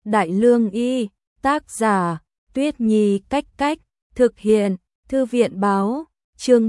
Đại Lương Y, tác giả, Tuyết Nhi Cách Cách, thực hiện, Thư viện báo, chương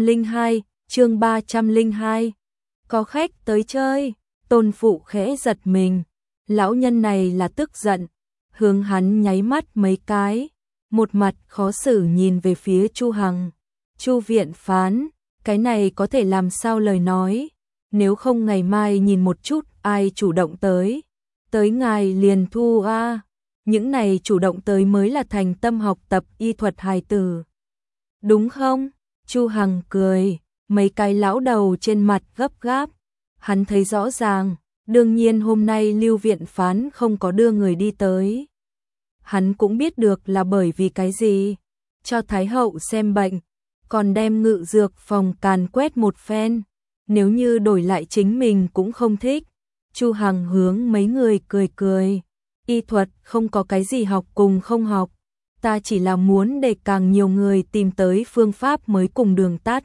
302. Có khách tới chơi, Tôn Phụ khẽ giật mình, lão nhân này là tức giận, hướng hắn nháy mắt mấy cái, một mặt khó xử nhìn về phía Chu Hằng. Chu viện phán, cái này có thể làm sao lời nói, nếu không ngày mai nhìn một chút ai chủ động tới ngài liền thu a. Những này chủ động tới mới là thành tâm học tập y thuật hài tử. Đúng không? Chu Hằng cười, mấy cái lão đầu trên mặt gấp gáp. Hắn thấy rõ ràng, đương nhiên hôm nay Lưu viện phán không có đưa người đi tới. Hắn cũng biết được là bởi vì cái gì, cho Thái hậu xem bệnh, còn đem ngự dược phòng càn quét một phen. Nếu như đổi lại chính mình cũng không thích. Chu Hằng hướng mấy người cười cười. Y thuật không có cái gì học cùng không học. Ta chỉ là muốn để càng nhiều người tìm tới phương pháp mới cùng đường tắt.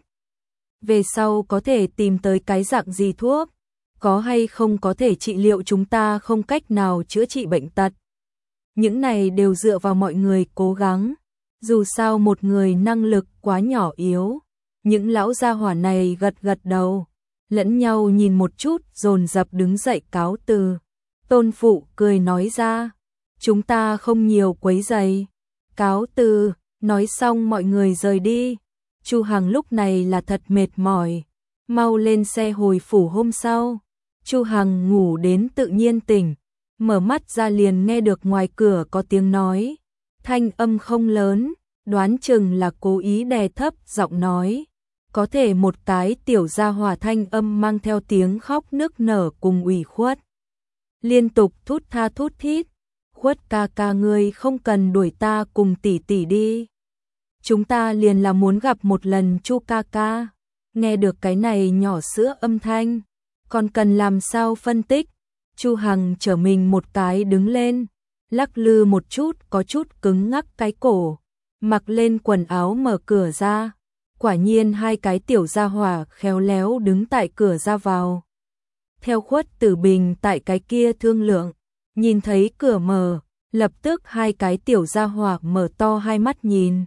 Về sau có thể tìm tới cái dạng gì thuốc, có hay không có thể trị liệu chúng ta không cách nào chữa trị bệnh tật. Những này đều dựa vào mọi người cố gắng. Dù sao một người năng lực quá nhỏ yếu. Những lão gia hỏa này gật gật đầu, lẫn nhau nhìn một chút dồn dập đứng dậy cáo từ. Tôn Phụ cười nói ra, chúng ta không nhiều quấy rầy. Cáo từ, nói xong mọi người rời đi. Chu Hằng lúc này là thật mệt mỏi, mau lên xe hồi phủ hôm sau. Chu Hằng ngủ đến tự nhiên tỉnh, mở mắt ra liền nghe được ngoài cửa có tiếng nói. Thanh âm không lớn, đoán chừng là cố ý đè thấp giọng nói. Có thể một cái tiểu gia hỏa thanh âm mang theo tiếng khóc nức nở cùng ủy khuất. Liên tục thút tha thút thít. Khuất ca ca ngươi không cần đuổi ta cùng tỷ tỷ đi. Chúng ta liền là muốn gặp một lần Chu ca ca. Nghe được cái này nhỏ sữa âm thanh, còn cần làm sao phân tích. Chu Hằng trở mình một cái đứng lên, lắc lư một chút có chút cứng ngắc cái cổ, mặc lên quần áo mở cửa ra. Quả nhiên hai cái tiểu gia hỏa khéo léo đứng tại cửa ra vào. Theo Khuất Tử Bình tại cái kia thương lượng, nhìn thấy cửa mở, lập tức hai cái tiểu gia hỏa mở to hai mắt nhìn.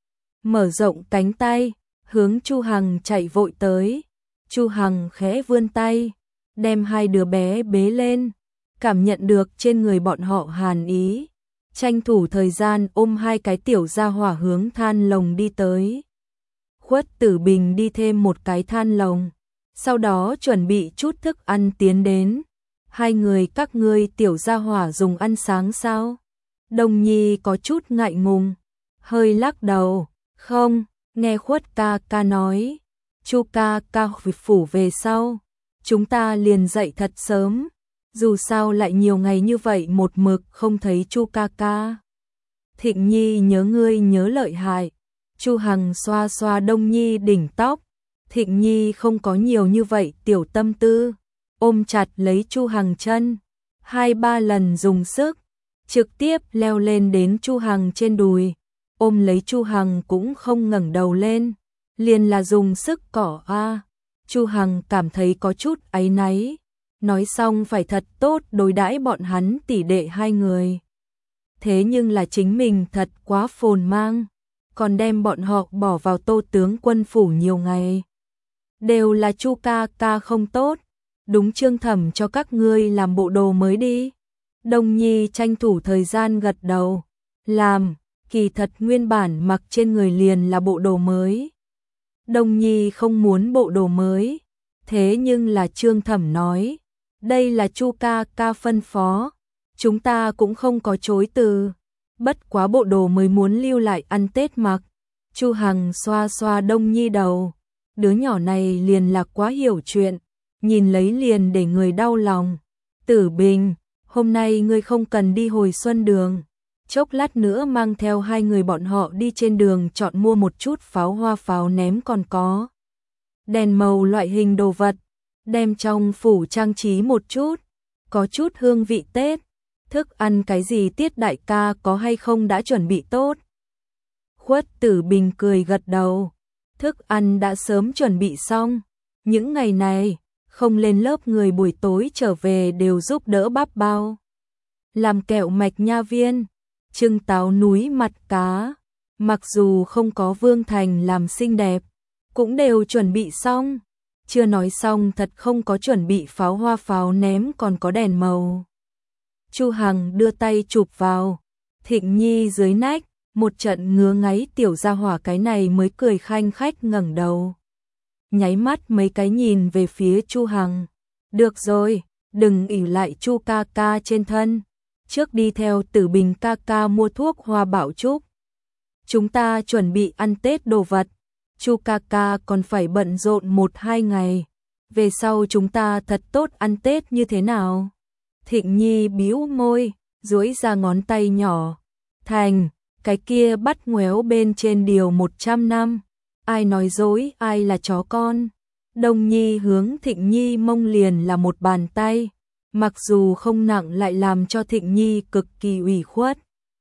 Mở rộng cánh tay, hướng Chu Hằng chạy vội tới. Chu Hằng khẽ vươn tay, đem hai đứa bé bế lên, cảm nhận được trên người bọn họ hàn ý. Tranh thủ thời gian ôm hai cái tiểu gia hỏa hướng than lồng đi tới. Khuất Tử Bình đi thêm một cái than lồng, sau đó chuẩn bị chút thức ăn tiến đến. Hai người các ngươi tiểu gia hỏa dùng ăn sáng sao? Đồng Nhi có chút ngại ngùng, hơi lắc đầu. Không, nghe Khuất ca ca nói, Chu ca ca phủ về sau, chúng ta liền dậy thật sớm. Dù sao lại nhiều ngày như vậy một mực không thấy Chu ca ca. Thịnh Nhi nhớ ngươi nhớ lợi hại. Chu Hằng xoa xoa Đông Nhi đỉnh tóc. Thịnh Nhi không có nhiều như vậy tiểu tâm tư, ôm chặt lấy Chu Hằng chân, 2-3 lần dùng sức, trực tiếp leo lên đến Chu Hằng trên đùi, ôm lấy Chu Hằng cũng không ngẩng đầu lên, liền là dùng sức cỏ a. Chu Hằng cảm thấy có chút áy náy, nói xong phải thật tốt đối đãi bọn hắn tỷ đệ hai người. Thế nhưng là chính mình thật quá phồn mang, còn đem bọn họ bỏ vào Tô tướng quân phủ nhiều ngày. Đều là Chu ca ca không tốt, đúng Trương Thẩm cho các ngươi làm bộ đồ mới đi. Đông Nhi tranh thủ thời gian gật đầu, làm, kỳ thật nguyên bản mặc trên người liền là bộ đồ mới. Đông Nhi không muốn bộ đồ mới, thế nhưng là Trương Thẩm nói, đây là Chu ca ca phân phó, chúng ta cũng không có chối từ. Bất quá bộ đồ mới muốn lưu lại ăn Tết mặc. Chu Hằng xoa xoa Đông Nhi đầu, đứa nhỏ này liền là quá hiểu chuyện, nhìn lấy liền để người đau lòng. Tử Bình, hôm nay ngươi không cần đi hồi xuân đường, chốc lát nữa mang theo hai người bọn họ đi trên đường chọn mua một chút pháo hoa pháo ném, còn có đèn màu loại hình đồ vật, đem trong phủ trang trí một chút, có chút hương vị Tết. Thức ăn cái gì Tiết đại ca có hay không đã chuẩn bị tốt? Khuất Tử Bình cười gật đầu, thức ăn đã sớm chuẩn bị xong, những ngày này không lên lớp người buổi tối trở về đều giúp đỡ bắp bao. làm kẹo mạch nha viên, trưng táo núi mặt cá. Mặc dù không có Vương Thành làm xinh đẹp, cũng đều chuẩn bị xong. Chưa nói xong thật không có chuẩn bị pháo hoa pháo ném còn có đèn màu. Chu Hằng đưa tay chụp vào Thịnh Nhi dưới nách, một trận ngứa ngáy tiểu gia hỏa cái này mới cười khanh khách ngẩng đầu. Nháy mắt mấy cái nhìn về phía Chu Hằng. Được rồi, đừng ỷ lại Chu ca ca trên thân. Trước đi theo Tử Bình ca ca mua thuốc hoa bảo trúc. Chúng ta chuẩn bị ăn Tết đồ vật. Chu ca ca còn phải bận rộn 1-2 ngày. Về sau chúng ta thật tốt ăn Tết như thế nào? Thịnh Nhi bĩu môi, duỗi ra ngón tay nhỏ. Thành, cái kia bắt ngoéo bên trên điều 100 năm. Ai nói dối, ai là chó con? Đông Nhi hướng Thịnh Nhi mông liền là một bàn tay. Mặc dù không nặng lại làm cho Thịnh Nhi cực kỳ ủy khuất.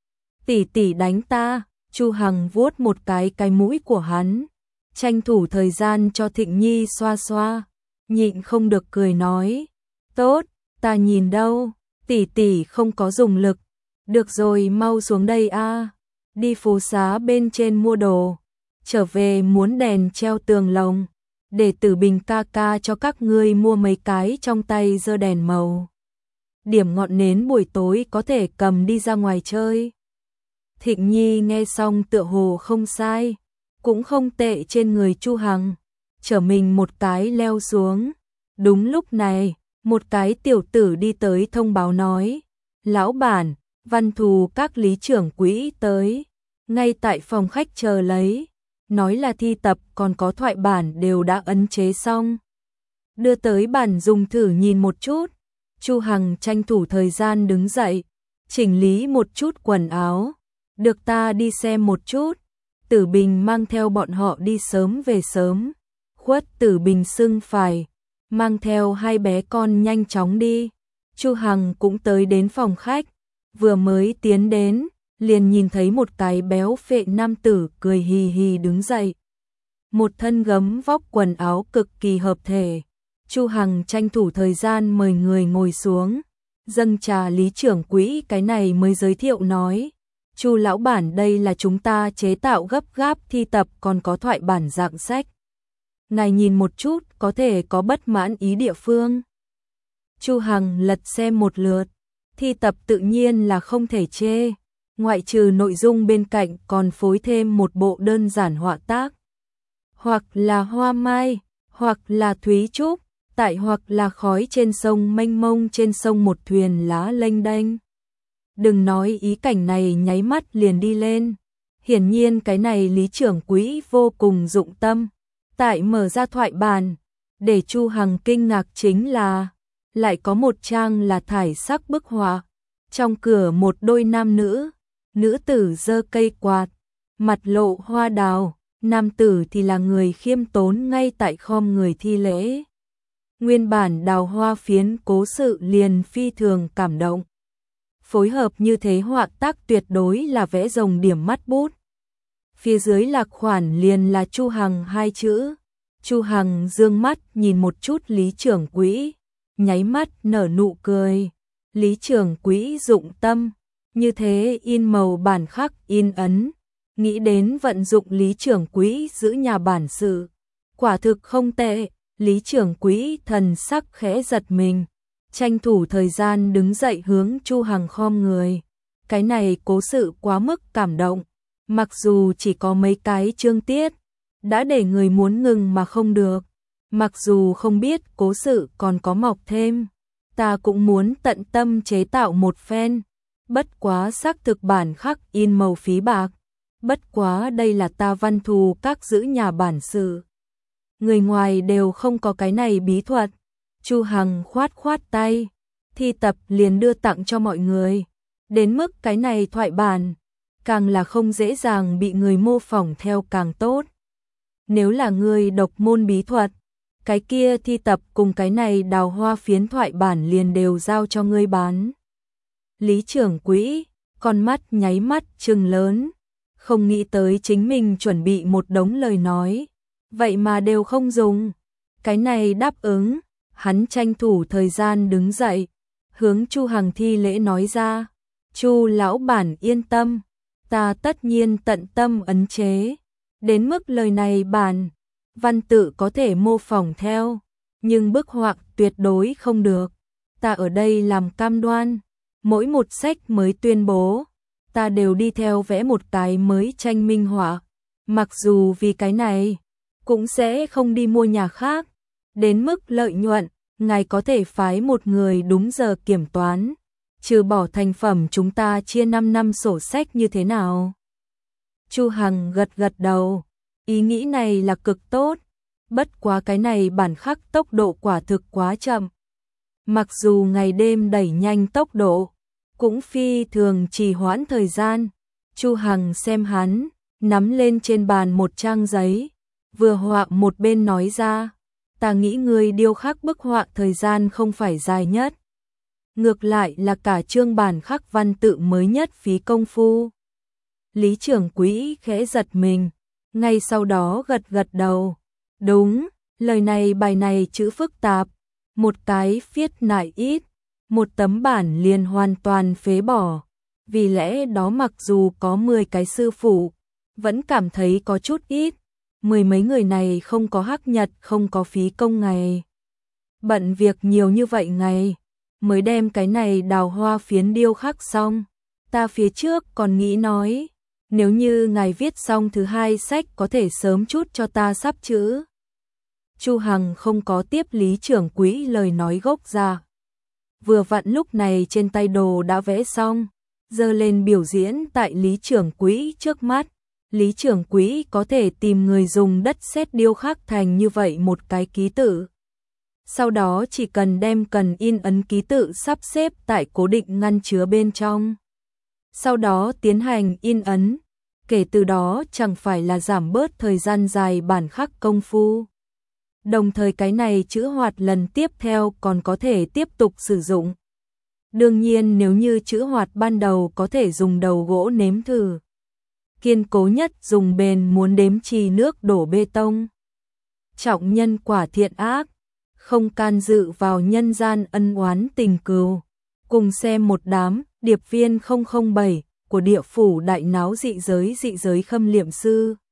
Tỷ tỷ đánh ta. Chu Hằng vuốt một cái mũi của hắn, tranh thủ thời gian cho Thịnh Nhi xoa xoa, nhịn không được cười nói, tốt, ta nhìn đâu, tỷ tỷ không có dùng lực, được rồi mau xuống đây a, đi phố xá bên trên mua đồ, trở về muốn đèn treo tường lồng, để Tử Bình ca ca cho các ngươi mua mấy cái trong tay giơ đèn màu. Điểm ngọn nến buổi tối có thể cầm đi ra ngoài chơi. Thịnh Nhi nghe xong tựa hồ không sai, cũng không tệ trên người Chu Hằng, trở mình một cái leo xuống. Đúng lúc này, một cái tiểu tử đi tới thông báo nói, lão bản, Văn Thù các lý trưởng quỹ tới, ngay tại phòng khách chờ lấy, nói là thi tập còn có thoại bản đều đã ấn chế xong. Đưa tới bản dùng thử nhìn một chút. Chu Hằng tranh thủ thời gian đứng dậy, chỉnh lý một chút quần áo. Được ta đi xem một chút. Tử Bình mang theo bọn họ đi sớm về sớm. Khuất Tử Bình xưng phải, mang theo hai bé con nhanh chóng đi. Chu Hằng cũng tới đến phòng khách, vừa mới tiến đến, liền nhìn thấy một cái béo phệ nam tử cười hì hì đứng dậy. Một thân gấm vóc quần áo cực kỳ hợp thể. Chu Hằng tranh thủ thời gian mời người ngồi xuống, dâng trà lý trưởng quỹ cái này mới giới thiệu nói. Chu lão bản đây là chúng ta chế tạo gấp gáp thi tập còn có thoại bản dạng sách. Ngài nhìn một chút có thể có bất mãn ý địa phương. Chu Hằng lật xem một lượt, thi tập tự nhiên là không thể chê. Ngoại trừ nội dung bên cạnh còn phối thêm một bộ đơn giản họa tác. Hoặc là hoa mai, hoặc là thúy trúc, hoặc là khói trên sông mênh mông trên sông một thuyền lá lênh đênh. Đừng nói ý cảnh này nháy mắt liền đi lên. Hiển nhiên cái này lý trưởng quỹ vô cùng dụng tâm. Tại mở ra thoại bản, để Chu Hằng kinh ngạc chính là lại có một trang là thải sắc bức họa. Trong cửa một đôi nam nữ, nữ tử giơ cây quạt, mặt lộ hoa đào, nam tử thì là người khiêm tốn ngay tại khom người thi lễ. Nguyên bản đào hoa phiến cố sự liền phi thường cảm động. Phối hợp như thế họa tác tuyệt đối là vẽ rồng điểm mắt bút. Phía dưới lạc khoản liền là Chu Hằng hai chữ. Chu Hằng dương mắt nhìn một chút lý trưởng quỹ, nháy mắt nở nụ cười. Lý trưởng quỹ dụng tâm, như thế in màu bản khắc in ấn. Nghĩ đến vận dụng lý trưởng quỹ giữ nhà bản sự. Quả thực không tệ, lý trưởng quỹ thần sắc khẽ giật mình. Tranh thủ thời gian đứng dậy hướng Chu Hằng khom người. Cái này cố sự quá mức cảm động. Mặc dù chỉ có mấy cái chương tiết, đã để người muốn ngừng mà không được. Mặc dù không biết cố sự còn có mọc thêm, ta cũng muốn tận tâm chế tạo một phen. Bất quá xác thực bản khắc in màu phí bạc. Bất quá đây là ta Văn Thù các giữ nhà bản sự. Người ngoài đều không có cái này bí thuật. Chu Hằng khoát khoát tay, thi tập liền đưa tặng cho mọi người. Đến mức cái này thoại bản, càng là không dễ dàng bị người mô phỏng theo càng tốt. Nếu là người độc môn bí thuật, cái kia thi tập cùng cái này đào hoa phiến thoại bản liền đều giao cho ngươi bán. Lý trưởng quỹ, con mắt nháy mắt trừng lớn, không nghĩ tới chính mình chuẩn bị một đống lời nói, vậy mà đều không dùng. Cái này đáp ứng, hắn tranh thủ thời gian đứng dậy, hướng Chu Hằng thi lễ nói ra. Chu lão bản yên tâm, ta tất nhiên tận tâm ấn chế. Đến mức lời này bản văn tự có thể mô phỏng theo, nhưng bức họa tuyệt đối không được. Ta ở đây làm cam đoan, mỗi một sách mới tuyên bố, ta đều đi theo vẽ một cái mới tranh minh họa. Mặc dù vì cái này, cũng sẽ không đi mua nhà khác. Đến mức lợi nhuận, ngài có thể phái một người đúng giờ kiểm toán. Trừ bỏ thành phẩm chúng ta chia 5 năm sổ sách như thế nào? Chu Hằng gật gật đầu, ý nghĩ này là cực tốt. Bất quá cái này bản khắc tốc độ quả thực quá chậm. Mặc dù ngày đêm đẩy nhanh tốc độ, cũng phi thường trì hoãn thời gian. Chu Hằng xem hắn, nắm lên trên bàn một trang giấy, vừa họa một bên nói ra, ta nghĩ người điêu khắc bức họa thời gian không phải dài nhất. Ngược lại là cả chương bản khắc văn tự mới nhất phí công phu. Lý trưởng quỹ khẽ giật mình, ngay sau đó gật gật đầu. Đúng, lời này bài này chữ phức tạp, một cái viết nại ít, một tấm bản liền hoàn toàn phế bỏ. Vì lẽ đó mặc dù có 10 cái sư phụ, vẫn cảm thấy có chút ít. 10 mấy người này không có hắc nhật, không có phí công ngày. Bận việc nhiều như vậy ngày, mới đem cái này đào hoa phiến điêu khắc xong. Ta phía trước còn nghĩ nói, nếu như ngài viết xong thứ 2 sách có thể sớm chút cho ta sắp chữ. Chu Hằng không có tiếp Lý trưởng quỹ lời nói gốc ra. Vừa vặn lúc này trên tay đồ đã vẽ xong, giơ lên biểu diễn tại Lý trưởng quỹ trước mắt. Lý trưởng quỹ có thể tìm người dùng đất sét điêu khắc thành như vậy một cái ký tự. Sau đó chỉ cần đem cần in ấn ký tự sắp xếp tại cố định ngăn chứa bên trong. Sau đó tiến hành in ấn, kể từ đó chẳng phải là giảm bớt thời gian dài bản khắc công phu. Đồng thời cái này chữ hoạt lần tiếp theo còn có thể tiếp tục sử dụng. Đương nhiên nếu như chữ hoạt ban đầu có thể dùng đầu gỗ nếm thử. Kiên cố nhất dùng bền muốn đếm chì nước đổ bê tông. Trọng nhân quả thiện ác, không can dự vào nhân gian ân oán tình cừu. Cùng xem một đám điệp viên 007 của địa phủ đại náo dị giới khâm liệm sư.